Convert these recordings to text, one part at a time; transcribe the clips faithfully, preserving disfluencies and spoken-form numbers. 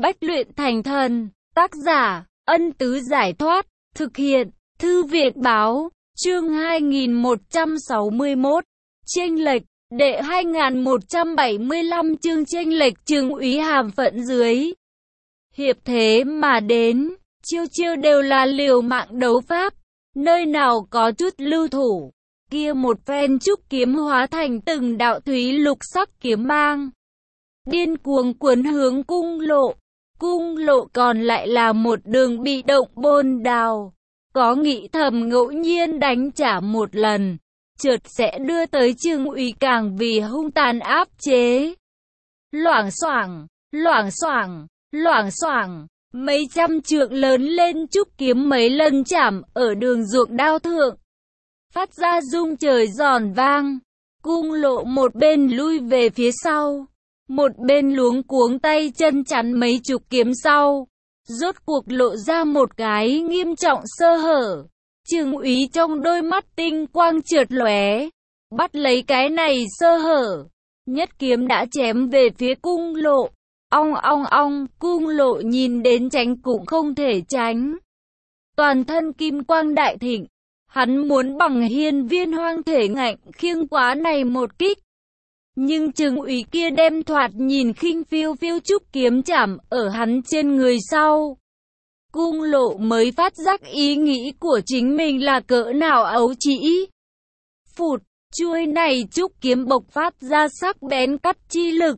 bách luyện thành thần. Tác giả, Ân Tứ Giải Thoát. Thực hiện, Thư viện Báo. Chương hai nghìn một trăm sáu mươi mốt. Chênh lệch, đệ hai nghìn một trăm bảy mươi lăm chương chênh lệch Trương úy hàm phận dưới. Hiệp thế mà đến, chiêu chiêu đều là liều mạng đấu pháp, nơi nào có chút lưu thủ. Kia một phen trúc kiếm hóa thành từng đạo thúy lục sắc kiếm mang, điên cuồng cuốn hướng cung lộ. Cung lộ còn lại là một đường bị động bôn đào, có nghĩ thầm ngẫu nhiên đánh trả một lần, chợt sẽ đưa tới Trương úy càng vì hung tàn áp chế. Loảng xoảng, loảng xoảng, loảng xoảng, mấy trăm trượng lớn lên trúc kiếm mấy lần chạm ở đường ruộng đao thượng, phát ra rung trời giòn vang. Cung lộ một bên lui về phía sau, một bên luống cuống tay chân chắn mấy chục kiếm sau, rốt cuộc lộ ra một cái nghiêm trọng sơ hở. Trương úy trong đôi mắt tinh quang chợt lóe, bắt lấy cái này sơ hở, nhất kiếm đã chém về phía cung lộ. Ong ong ong, cung lộ nhìn đến tránh cũng không thể tránh, toàn thân kim quang đại thịnh, hắn muốn bằng hiên viên hoang thể ngạnh khiêng quá này một kích. Nhưng Trương úy kia đem thoạt nhìn khinh phiêu phiêu trúc kiếm chạm ở hắn trên người sau. Cung lộ mới phát giác ý nghĩ của chính mình là cỡ nào ấu trĩ. Phụt, chuôi này trúc kiếm bộc phát ra sắc bén cắt chi lực.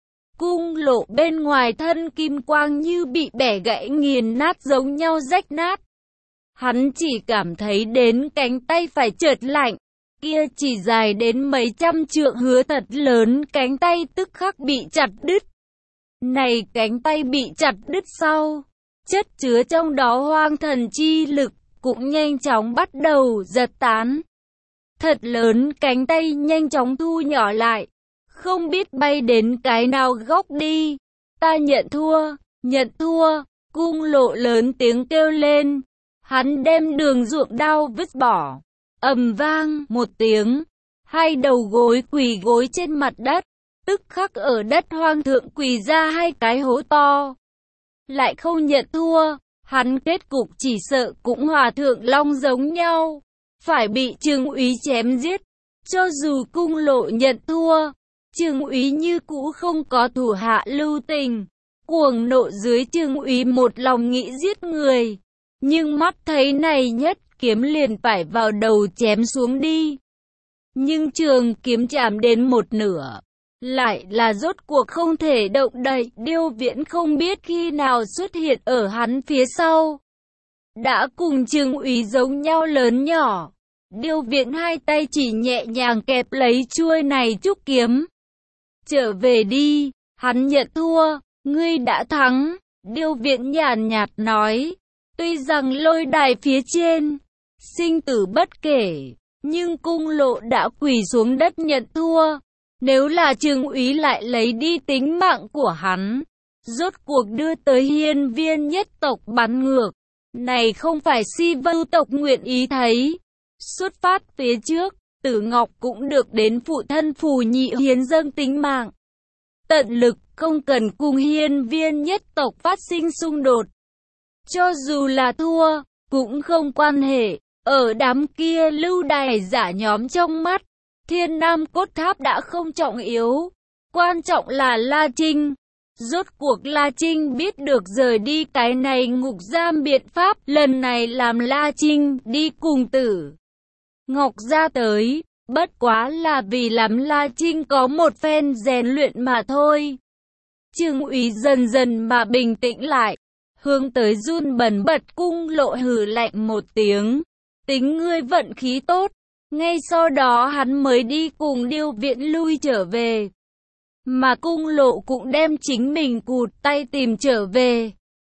Cung lộ bên ngoài thân kim quang như bị bẻ gãy nghiền nát giống nhau rách nát. Hắn chỉ cảm thấy đến cánh tay phải chợt lạnh, kia chỉ dài đến mấy trăm trượng hứa thật lớn cánh tay tức khắc bị chặt đứt. Này cánh tay bị chặt đứt sau, chất chứa trong đó hoang thần chi lực cũng nhanh chóng bắt đầu giật tán. Thật lớn cánh tay nhanh chóng thu nhỏ lại, không biết bay đến cái nào góc đi. Ta nhận thua, nhận thua, cung lộ lớn tiếng kêu lên. Hắn đem đường ruộng đao vứt bỏ, ầm vang một tiếng, hai đầu gối quỳ gối trên mặt đất, tức khắc ở đất hoang thượng quỳ ra hai cái hố to. Lại không nhận thua, hắn kết cục chỉ sợ cũng hòa thượng long giống nhau, phải bị Trương úy chém giết. Cho dù cung lộ nhận thua, Trương úy như cũ không có thủ hạ lưu tình, cuồng nộ dưới Trương úy một lòng nghĩ giết người, nhưng mắt thấy này nhất kiếm liền phải vào đầu chém xuống đi. Nhưng trường kiếm chạm đến một nửa, lại là rốt cuộc không thể động đậy. Điêu Viễn không biết khi nào xuất hiện ở hắn phía sau, đã cùng Trương úy giống nhau lớn nhỏ. Điêu Viễn hai tay chỉ nhẹ nhàng kẹp lấy chuôi này trúc kiếm. Trở về đi, hắn nhận thua, ngươi đã thắng. Điêu Viễn nhàn nhạt nói, tuy rằng lôi đài phía trên sinh tử bất kể, nhưng cung lộ đã quỳ xuống đất nhận thua. Nếu là Trương úy lại lấy đi tính mạng của hắn, rốt cuộc đưa tới hiên viên nhất tộc bắn ngược, này không phải Si Vưu tộc nguyện ý thấy. Xuất phát phía trước, Tử Ngọc cũng được đến phụ thân Phù Nhị hiến dâng tính mạng, tận lực không cần cùng hiên viên nhất tộc phát sinh xung đột. Cho dù là thua, cũng không quan hệ. Ở đám kia lưu đày giả nhóm trong mắt, Thiên Nam Cốt Tháp đã không trọng yếu, quan trọng là La Trinh. Rốt cuộc La Trinh biết được rời đi cái này ngục giam biện pháp, lần này làm La Trinh đi cùng Tử Ngọc ra tới, bất quá là vì làm La Trinh có một phen rèn luyện mà thôi. Trương úy dần dần mà bình tĩnh lại, hướng tới run bần bật cung lộ hừ lạnh một tiếng, tính ngươi vận khí tốt. Ngay sau đó hắn mới đi cùng Điêu Viễn lui trở về, mà cung lộ cũng đem chính mình cụt tay tìm trở về,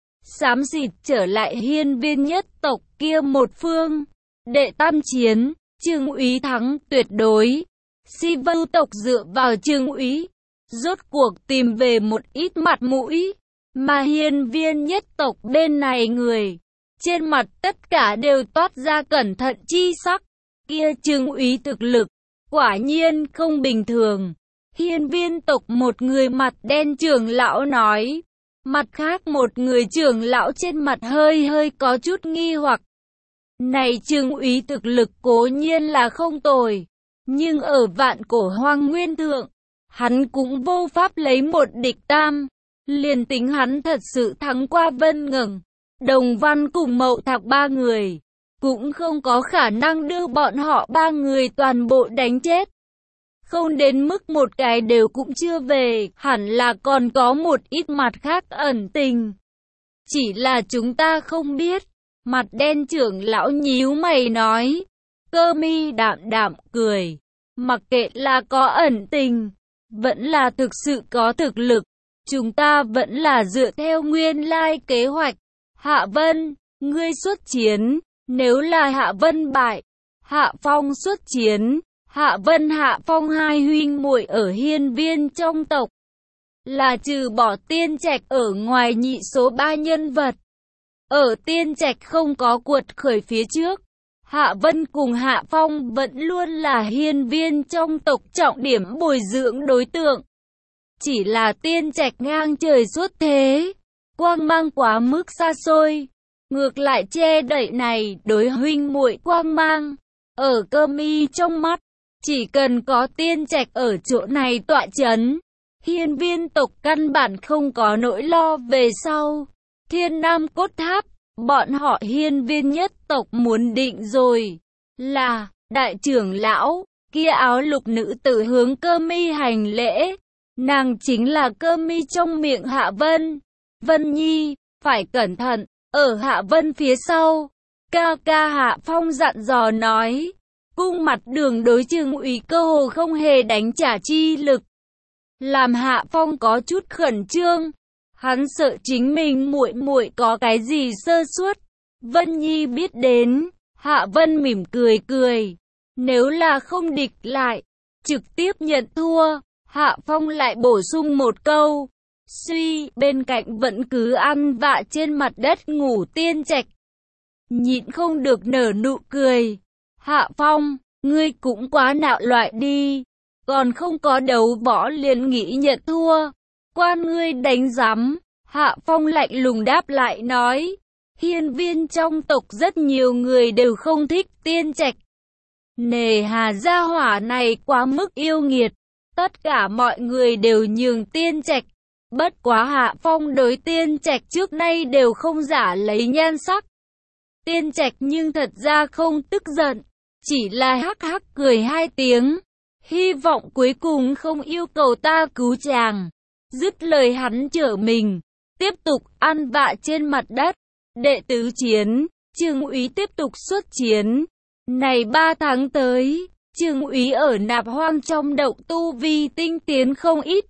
xám xịt trở lại hiên viên nhất tộc kia một phương. Đệ tam chiến, Trương úy thắng tuyệt đối. Si Vưu tộc dựa vào Trương úy, rốt cuộc tìm về một ít mặt mũi, mà hiên viên nhất tộc bên này người, trên mặt tất cả đều toát ra cẩn thận chi sắc. Kia Trương úy thực lực, quả nhiên không bình thường. Hiên viên tộc một người mặt đen trưởng lão nói, Mặt khác một người trưởng lão trên mặt hơi hơi có chút nghi hoặc. Này Trương úy thực lực cố nhiên là không tồi, nhưng ở vạn cổ hoang nguyên thượng, hắn cũng vô pháp lấy một địch tam. Liền tính hắn thật sự thắng qua Vân Ngẩng, Đồng Văn cùng Mậu Thạc ba người, cũng không có khả năng đưa bọn họ ba người toàn bộ đánh chết. Không đến mức một cái đều cũng chưa về, hẳn là còn có một ít mặt khác ẩn tình. Chỉ là chúng ta không biết. Mặt đen trưởng lão nhíu mày nói. Cơ mi đạm đạm cười. Mặc kệ là có ẩn tình, vẫn là thực sự có thực lực, chúng ta vẫn là dựa theo nguyên lai kế hoạch. Hạ Vân, ngươi xuất chiến. Nếu là Hạ Vân bại, Hạ Phong xuất chiến. Hạ Vân Hạ Phong hai huynh muội ở hiên viên trong tộc, là trừ bỏ Tiên Trạch ở ngoài nhị số ba nhân vật. Ở Tiên Trạch không có cuột khởi phía trước, Hạ Vân cùng Hạ Phong vẫn luôn là hiên viên trong tộc trọng điểm bồi dưỡng đối tượng. Chỉ là Tiên Trạch ngang trời xuất thế, quang mang quá mức xa xôi, ngược lại che đậy này đối huynh muội quang mang. Ở Cơ mi trong mắt, chỉ cần có Tiên Trạch ở chỗ này tọa chấn, hiên viên tộc căn bản không có nỗi lo về sau. Thiên Nam Cốt Tháp, bọn họ hiên viên nhất tộc muốn định rồi, là đại trưởng lão, kia áo lục nữ tử hướng Cơ mi hành lễ. Nàng chính là Cơ mi trong miệng Hạ Vân. Vân Nhi, phải cẩn thận, ở Hạ Vân phía sau. Ca ca Hạ Phong dặn dò nói. Cung mặt đường đối Trương úy cơ hồ không hề đánh trả chi lực, làm Hạ Phong có chút khẩn trương. Hắn sợ chính mình muội muội có cái gì sơ suất. Vân Nhi biết đến. Hạ Vân mỉm cười cười. Nếu là không địch lại, trực tiếp nhận thua. Hạ Phong lại bổ sung một câu. Suy, bên cạnh vẫn cứ ăn vạ trên mặt đất ngủ Tiên Trạch, nhịn không được nở nụ cười. Hạ Phong, ngươi cũng quá nạo loại đi, còn không có đấu võ liền nghĩ nhận thua, quan ngươi đánh rắm. Hạ Phong lạnh lùng đáp lại nói, hiên viên trong tộc rất nhiều người đều không thích Tiên Trạch, nề hà gia hỏa này quá mức yêu nghiệt, tất cả mọi người đều nhường Tiên Trạch. Bất quá Hạ Phong đối Tiên Trạch trước nay đều không giả lấy nhan sắc. Tiên Trạch nhưng thật ra không tức giận, chỉ là hắc hắc cười hai tiếng, hy vọng cuối cùng không yêu cầu ta cứu chàng. Dứt lời hắn trở mình, tiếp tục ăn vạ trên mặt đất. Đệ tứ chiến, Trương úy tiếp tục xuất chiến. Này ba tháng tới, Trương úy ở Nạp Hoang trong động tu vi tinh tiến không ít,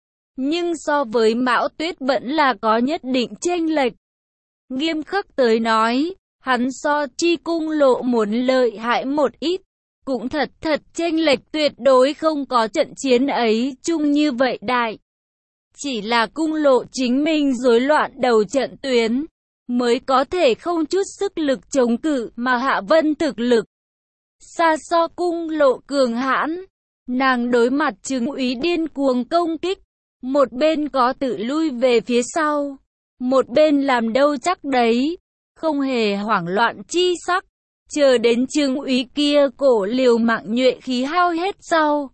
nhưng so với Mão Tuyết vẫn là có nhất định chênh lệch. Nghiêm khắc tới nói, hắn so Chi Cung Lộ muốn lợi hại một ít, cũng thật thật chênh lệch tuyệt đối không có trận chiến ấy chung như vậy đại. Chỉ là Cung Lộ chính mình rối loạn đầu trận tuyến, mới có thể không chút sức lực chống cự, mà Hạ Vân thực lực xa so Cung Lộ cường hãn. Nàng đối mặt Trương úy điên cuồng công kích, một bên có tự lui về phía sau, một bên làm đâu chắc đấy, không hề hoảng loạn chi sắc. Chờ đến Trương úy kia cổ liều mạng nhuệ khí hao hết sau,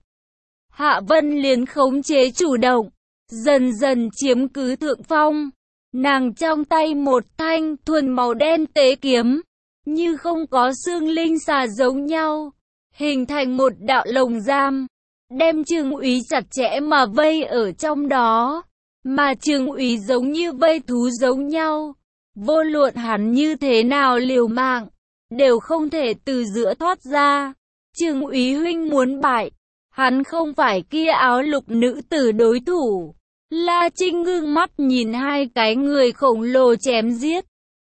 Hạ Vân liền khống chế chủ động, dần dần chiếm cứ thượng phong. Nàng trong tay một thanh thuần màu đen tế kiếm, như không có xương linh xà giống nhau, hình thành một đạo lồng giam, đem Trương úy chặt chẽ mà vây ở trong đó. Mà Trương úy giống như vây thú giống nhau, vô luận hắn như thế nào liều mạng, đều không thể từ giữa thoát ra. Trương úy huynh muốn bại, hắn không phải kia áo lục nữ tử đối thủ. La Trinh ngưng mắt nhìn hai cái người khổng lồ chém giết,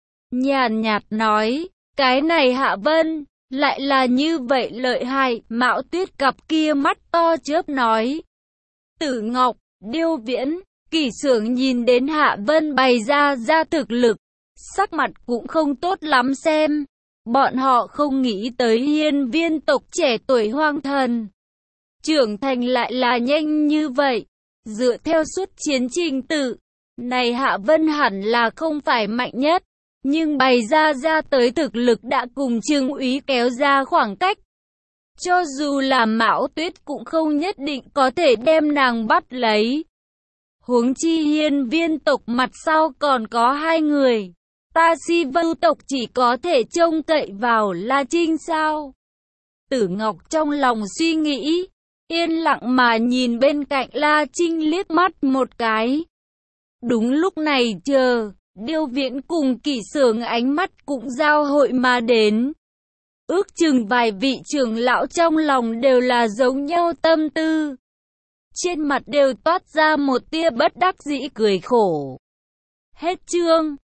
nhàn nhạt nói, cái này Hạ Vân lại là như vậy lợi hại. Mão Tuyết cặp kia mắt to chớp nói. Tử Ngọc, Điêu Viễn, Kỷ Xưởng nhìn đến Hạ Vân bày ra ra thực lực, sắc mặt cũng không tốt lắm xem. Bọn họ không nghĩ tới hiên viên tộc trẻ tuổi hoang thần trưởng thành lại là nhanh như vậy. Dựa theo suốt chiến trình tự, Này Hạ Vân hẳn là không phải mạnh nhất, nhưng bày ra ra tới thực lực đã cùng Trương Úy kéo ra khoảng cách. Cho dù là Mão Tuyết cũng không nhất định có thể đem nàng bắt lấy. Huống chi hiên viên tộc mặt sau còn có hai người. Ta Si Vưu tộc chỉ có thể trông cậy vào La Trinh sao? Tử Ngọc trong lòng suy nghĩ, yên lặng mà nhìn bên cạnh La Trinh liếc mắt một cái. Đúng lúc này chờ, Điêu Viễn cùng Kỷ Sưởng ánh mắt cũng giao hội mà đến. Ước chừng vài vị trưởng lão trong lòng đều là giống nhau tâm tư. Trên mặt đều toát ra một tia bất đắc dĩ cười khổ. Hết chương.